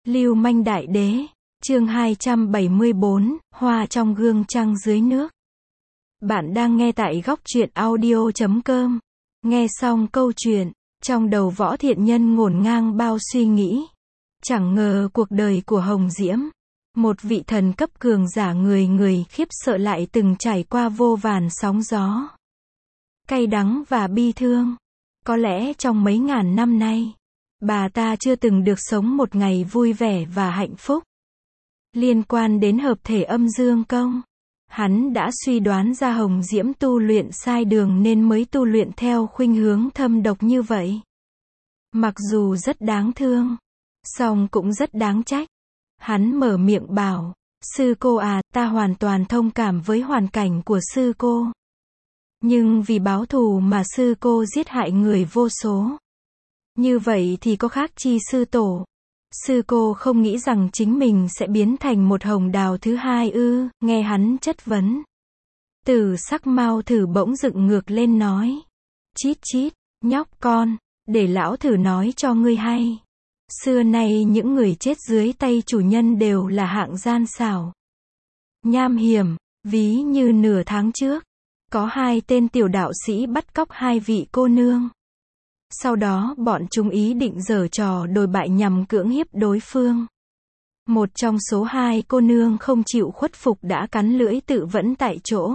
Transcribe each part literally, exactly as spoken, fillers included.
Lưu manh đại đế, chương hai trăm bảy mươi bốn, hoa trong gương trăng dưới nước. Bạn đang nghe tại góc truyện audio chấm com. Nghe xong câu chuyện, trong đầu Võ Thiện Nhân ngổn ngang bao suy nghĩ. Chẳng ngờ cuộc đời của Hồng Diễm, một vị thần cấp cường giả người người khiếp sợ lại từng trải qua vô vàn sóng gió, cay đắng và bi thương. Có lẽ trong mấy ngàn năm nay, bà ta chưa từng được sống một ngày vui vẻ và hạnh phúc. Liên quan đến hợp thể âm dương công, hắn đã suy đoán ra Hồng Diễm tu luyện sai đường nên mới tu luyện theo khuynh hướng thâm độc như vậy. Mặc dù rất đáng thương, song cũng rất đáng trách. Hắn mở miệng bảo, sư cô à, ta hoàn toàn thông cảm với hoàn cảnh của sư cô. Nhưng vì báo thù mà sư cô giết hại người vô số. Như vậy thì có khác chi sư tổ. Sư cô không nghĩ rằng chính mình sẽ biến thành một hồng đào thứ hai ư? Nghe hắn chất vấn, Tử Sắc Mao Thử bỗng dựng ngược lên nói, chít chít, nhóc con, để lão thử nói cho ngươi hay. Xưa nay những người chết dưới tay chủ nhân đều là hạng gian xảo, nham hiểm. Ví như nửa tháng trước, có hai tên tiểu đạo sĩ bắt cóc hai vị cô nương. Sau đó bọn chúng ý định giở trò đồi bại nhằm cưỡng hiếp đối phương. Một trong số hai cô nương không chịu khuất phục đã cắn lưỡi tự vẫn tại chỗ.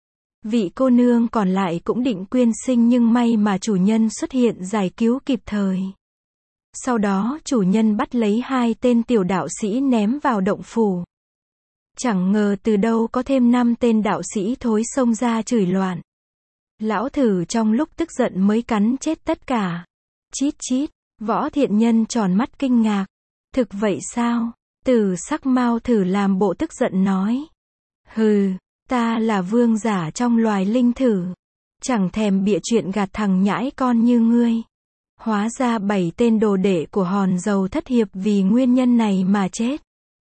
Vị cô nương còn lại cũng định quyên sinh nhưng may mà chủ nhân xuất hiện giải cứu kịp thời. Sau đó chủ nhân bắt lấy hai tên tiểu đạo sĩ ném vào động phủ. Chẳng ngờ từ đâu có thêm năm tên đạo sĩ thối xông ra chửi loạn. Lão Thử trong lúc tức giận mới cắn chết tất cả. Chít chít, Võ Thiện Nhân tròn mắt kinh ngạc. Thực vậy sao? Tử Sắc Mao Thử làm bộ tức giận nói. Hừ, ta là vương giả trong loài linh thử. Chẳng thèm bịa chuyện gạt thằng nhãi con như ngươi. Hóa ra bảy tên đồ đệ của hòn dầu thất hiệp vì nguyên nhân này mà chết.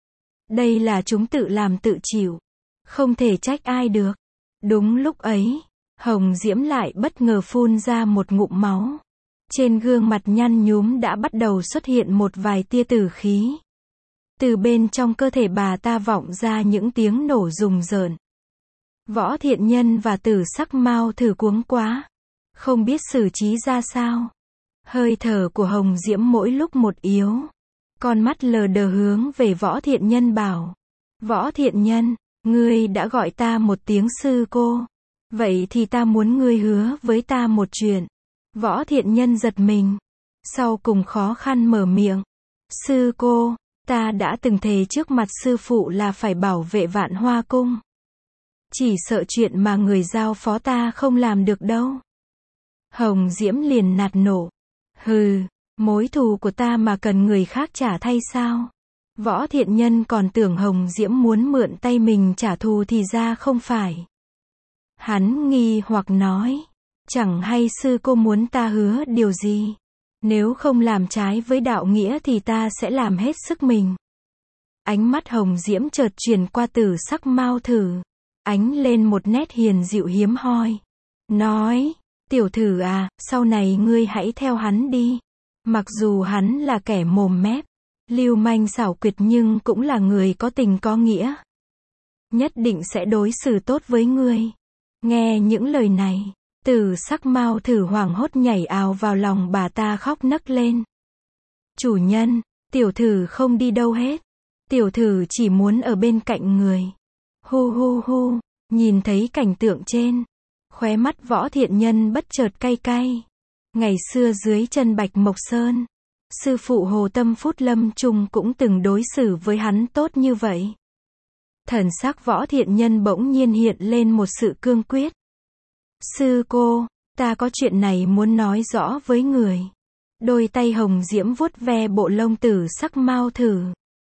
Đây là chúng tự làm tự chịu. Không thể trách ai được. Đúng lúc ấy, Hồng Diễm lại bất ngờ phun ra một ngụm máu. Trên gương mặt nhăn nhúm đã bắt đầu xuất hiện một vài tia tử khí. Từ bên trong cơ thể bà ta vọng ra những tiếng nổ rùng rợn. Võ Thiện Nhân và Tử Sắc Mao Thử cuống quá, không biết xử trí ra sao. Hơi thở của Hồng Diễm mỗi lúc một yếu. Con mắt lờ đờ hướng về Võ Thiện Nhân bảo. Võ Thiện Nhân, ngươi đã gọi ta một tiếng sư cô. Vậy thì ta muốn ngươi hứa với ta một chuyện. Võ Thiện Nhân giật mình. Sau cùng khó khăn mở miệng. Sư cô, ta đã từng thề trước mặt sư phụ là phải bảo vệ Vạn Hoa Cung. Chỉ sợ chuyện mà người giao phó ta không làm được đâu. Hồng Diễm liền nạt nổ. Hừ, mối thù của ta mà cần người khác trả thay sao? Võ Thiện Nhân còn tưởng Hồng Diễm muốn mượn tay mình trả thù thì ra không phải. Hắn nghi hoặc nói, chẳng hay sư cô muốn ta hứa điều gì? Nếu không làm trái với đạo nghĩa thì ta sẽ làm hết sức mình. Ánh mắt Hồng Diễm chợt chuyển qua Tử Sắc Mao Thử, ánh lên một nét hiền dịu hiếm hoi. Nói, tiểu thử à, sau này ngươi hãy theo hắn đi. Mặc dù hắn là kẻ mồm mép, lưu manh xảo quyệt nhưng cũng là người có tình có nghĩa. Nhất định sẽ đối xử tốt với ngươi. Nghe những lời này, Tử Sắc Mao Thử hoảng hốt nhảy ào vào lòng bà ta khóc nấc lên. Chủ nhân, tiểu thử không đi đâu hết. Tiểu thử chỉ muốn ở bên cạnh người. Hu hu hu, nhìn thấy cảnh tượng trên, khóe mắt Võ Thiện Nhân bất chợt cay cay. Ngày xưa dưới chân Bạch Mộc Sơn, sư phụ Hồ Tâm Phút Lâm Trung cũng từng đối xử với hắn tốt như vậy. Thần sắc Võ Thiện Nhân bỗng nhiên hiện lên một sự cương quyết. Sư cô, ta có chuyện này muốn nói rõ với người. Đôi tay Hồng Diễm vuốt ve bộ lông Tử Sắc Mao Thử.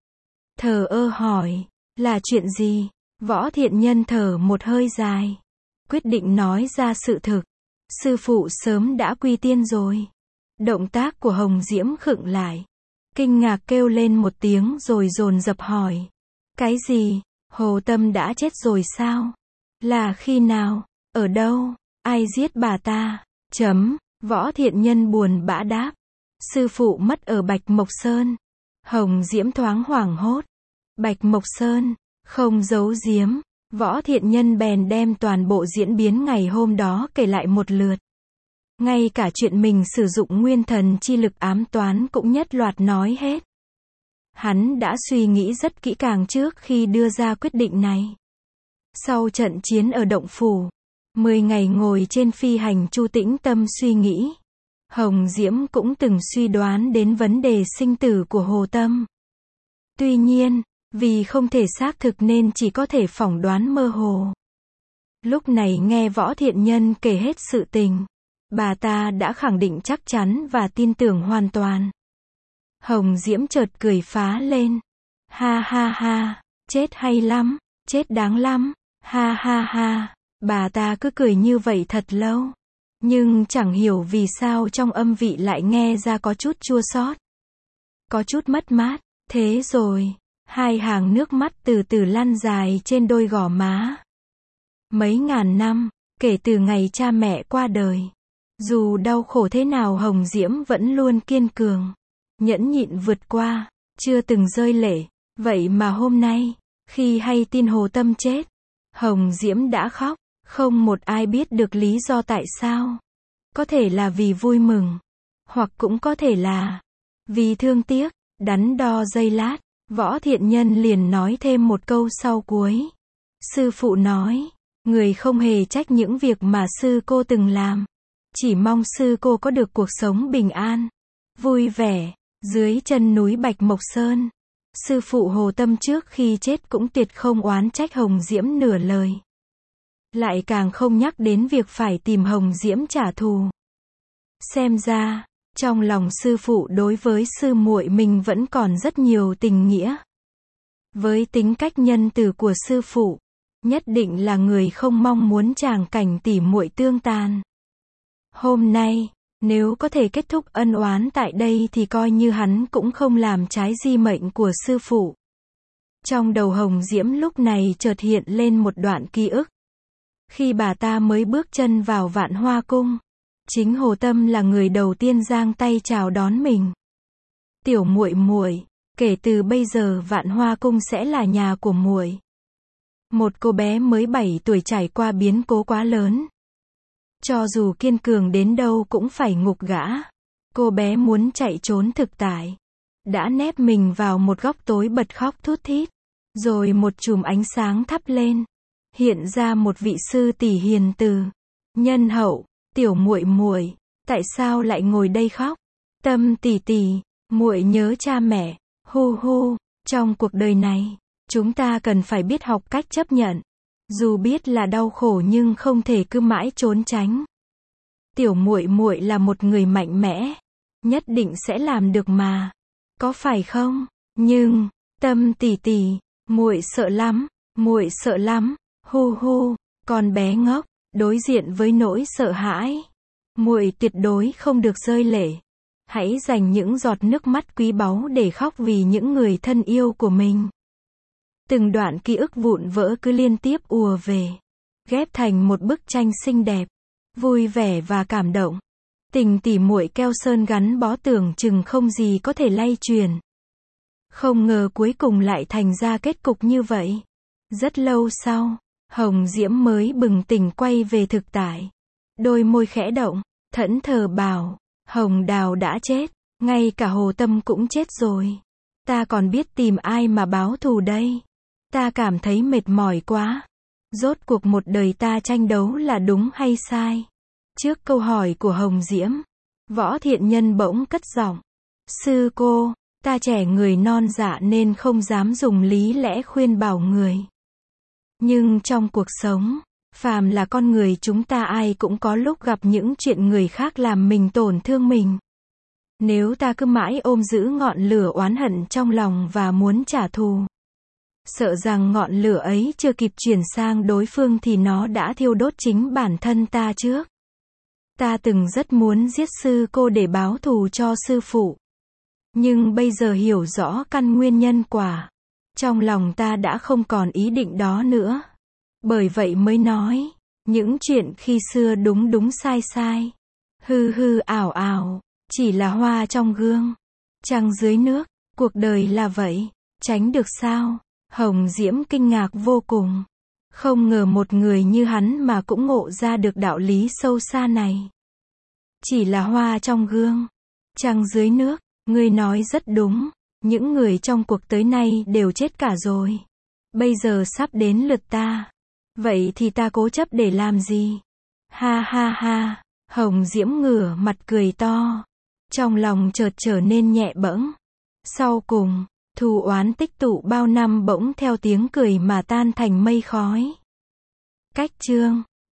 Thờ ơ hỏi, là chuyện gì? Võ Thiện Nhân thở một hơi dài, quyết định nói ra sự thực. Sư phụ sớm đã quy tiên rồi. Động tác của Hồng Diễm khựng lại, kinh ngạc kêu lên một tiếng rồi dồn dập hỏi. Cái gì? Hồ Tâm đã chết rồi sao? Là khi nào? Ở đâu? Ai giết bà ta? Chấm. Võ Thiện Nhân buồn bã đáp. Sư phụ mất ở Bạch Mộc Sơn. Hồng Diễm thoáng hoảng hốt. Bạch Mộc Sơn, không giấu giếm, Võ Thiện Nhân bèn đem toàn bộ diễn biến ngày hôm đó kể lại một lượt. Ngay cả chuyện mình sử dụng nguyên thần chi lực ám toán cũng nhất loạt nói hết. Hắn đã suy nghĩ rất kỹ càng trước khi đưa ra quyết định này. Sau trận chiến ở động phủ, mười ngày ngồi trên phi hành chu tĩnh tâm suy nghĩ, Hồng Diễm cũng từng suy đoán đến vấn đề sinh tử của Hồ Tâm. Tuy nhiên, vì không thể xác thực nên chỉ có thể phỏng đoán mơ hồ. Lúc này nghe Võ Thiện Nhân kể hết sự tình, bà ta đã khẳng định chắc chắn và tin tưởng hoàn toàn. Hồng Diễm chợt cười phá lên. Ha ha ha, chết hay lắm, chết đáng lắm, ha ha ha. Bà ta cứ cười như vậy thật lâu. Nhưng chẳng hiểu vì sao trong âm vị lại nghe ra có chút chua xót, có chút mất mát. Thế rồi, hai hàng nước mắt từ từ lăn dài trên đôi gò má. Mấy ngàn năm, kể từ ngày cha mẹ qua đời, dù đau khổ thế nào Hồng Diễm vẫn luôn kiên cường, nhẫn nhịn vượt qua, chưa từng rơi lệ. Vậy mà hôm nay, khi hay tin Hồ Tâm chết, Hồng Diễm đã khóc, không một ai biết được lý do tại sao. Có thể là vì vui mừng, hoặc cũng có thể là vì thương tiếc. Đắn đo giây lát, Võ Thiện Nhân liền nói thêm một câu sau cuối. Sư phụ nói, người không hề trách những việc mà sư cô từng làm. Chỉ mong sư cô có được cuộc sống bình an, vui vẻ, dưới chân núi Bạch Mộc Sơn. Sư phụ Hồ Tâm trước khi chết cũng tuyệt không oán trách Hồng Diễm nửa lời. Lại càng không nhắc đến việc phải tìm Hồng Diễm trả thù. Xem ra, trong lòng sư phụ đối với sư muội mình vẫn còn rất nhiều tình nghĩa. Với tính cách nhân từ của sư phụ, nhất định là người không mong muốn tràng cảnh tỉ muội tương tàn. Hôm nay, nếu có thể kết thúc ân oán tại đây thì coi như hắn cũng không làm trái di mệnh của sư phụ. Trong đầu Hồng Diễm lúc này chợt hiện lên một đoạn ký ức. Khi bà ta mới bước chân vào Vạn Hoa Cung, chính Hồ Tâm là người đầu tiên giang tay chào đón mình. Tiểu muội muội, kể từ bây giờ Vạn Hoa Cung sẽ là nhà của muội. Một cô bé mới bảy tuổi trải qua biến cố quá lớn. Cho dù kiên cường đến đâu cũng phải ngục gã. Cô bé muốn chạy trốn thực tại, đã nép mình vào một góc tối bật khóc thút thít. Rồi một chùm ánh sáng thắp lên, hiện ra một vị sư tỷ hiền từ, nhân hậu. Tiểu muội muội, tại sao lại ngồi đây khóc? Tâm tỷ tỷ, muội nhớ cha mẹ. Hu hu, trong cuộc đời này, chúng ta cần phải biết học cách chấp nhận. Dù biết là đau khổ nhưng không thể cứ mãi trốn tránh. Tiểu muội muội là một người mạnh mẽ, nhất định sẽ làm được mà. Có phải không? Nhưng, Tâm tỷ tỷ, muội sợ lắm, muội sợ lắm. Hu hu, con bé ngốc. Đối diện với nỗi sợ hãi, muội tuyệt đối không được rơi lệ. Hãy dành những giọt nước mắt quý báu để khóc vì những người thân yêu của mình. Từng đoạn ký ức vụn vỡ cứ liên tiếp ùa về, ghép thành một bức tranh xinh đẹp, vui vẻ và cảm động. Tình tỉ muội keo sơn gắn bó tưởng chừng không gì có thể lay truyền. Không ngờ cuối cùng lại thành ra kết cục như vậy. Rất lâu sau, Hồng Diễm mới bừng tỉnh quay về thực tại. Đôi môi khẽ động, thẫn thờ bảo, Hồng Đào đã chết, ngay cả Hồ Tâm cũng chết rồi. Ta còn biết tìm ai mà báo thù đây. Ta cảm thấy mệt mỏi quá. Rốt cuộc một đời ta tranh đấu là đúng hay sai? Trước câu hỏi của Hồng Diễm, Võ Thiện Nhân bỗng cất giọng. Sư cô, ta trẻ người non dạ nên không dám dùng lý lẽ khuyên bảo người. Nhưng trong cuộc sống, phàm là con người chúng ta ai cũng có lúc gặp những chuyện người khác làm mình tổn thương mình. Nếu ta cứ mãi ôm giữ ngọn lửa oán hận trong lòng và muốn trả thù, sợ rằng ngọn lửa ấy chưa kịp chuyển sang đối phương thì nó đã thiêu đốt chính bản thân ta trước. Ta từng rất muốn giết sư cô để báo thù cho sư phụ. Nhưng bây giờ hiểu rõ căn nguyên nhân quả, trong lòng ta đã không còn ý định đó nữa. Bởi vậy mới nói, những chuyện khi xưa đúng đúng sai sai, hư hư ảo ảo, chỉ là hoa trong gương, trăng dưới nước. Cuộc đời là vậy, tránh được sao? Hồng Diễm kinh ngạc vô cùng. Không ngờ một người như hắn mà cũng ngộ ra được đạo lý sâu xa này. Chỉ là hoa trong gương, trăng dưới nước, ngươi nói rất đúng. Những người trong cuộc tới nay đều chết cả rồi. Bây giờ sắp đến lượt ta. Vậy thì ta cố chấp để làm gì? Ha ha ha, Hồng Diễm ngửa mặt cười to. Trong lòng chợt trở nên nhẹ bẫng. Sau cùng, thù oán tích tụ bao năm bỗng theo tiếng cười mà tan thành mây khói. Cách chương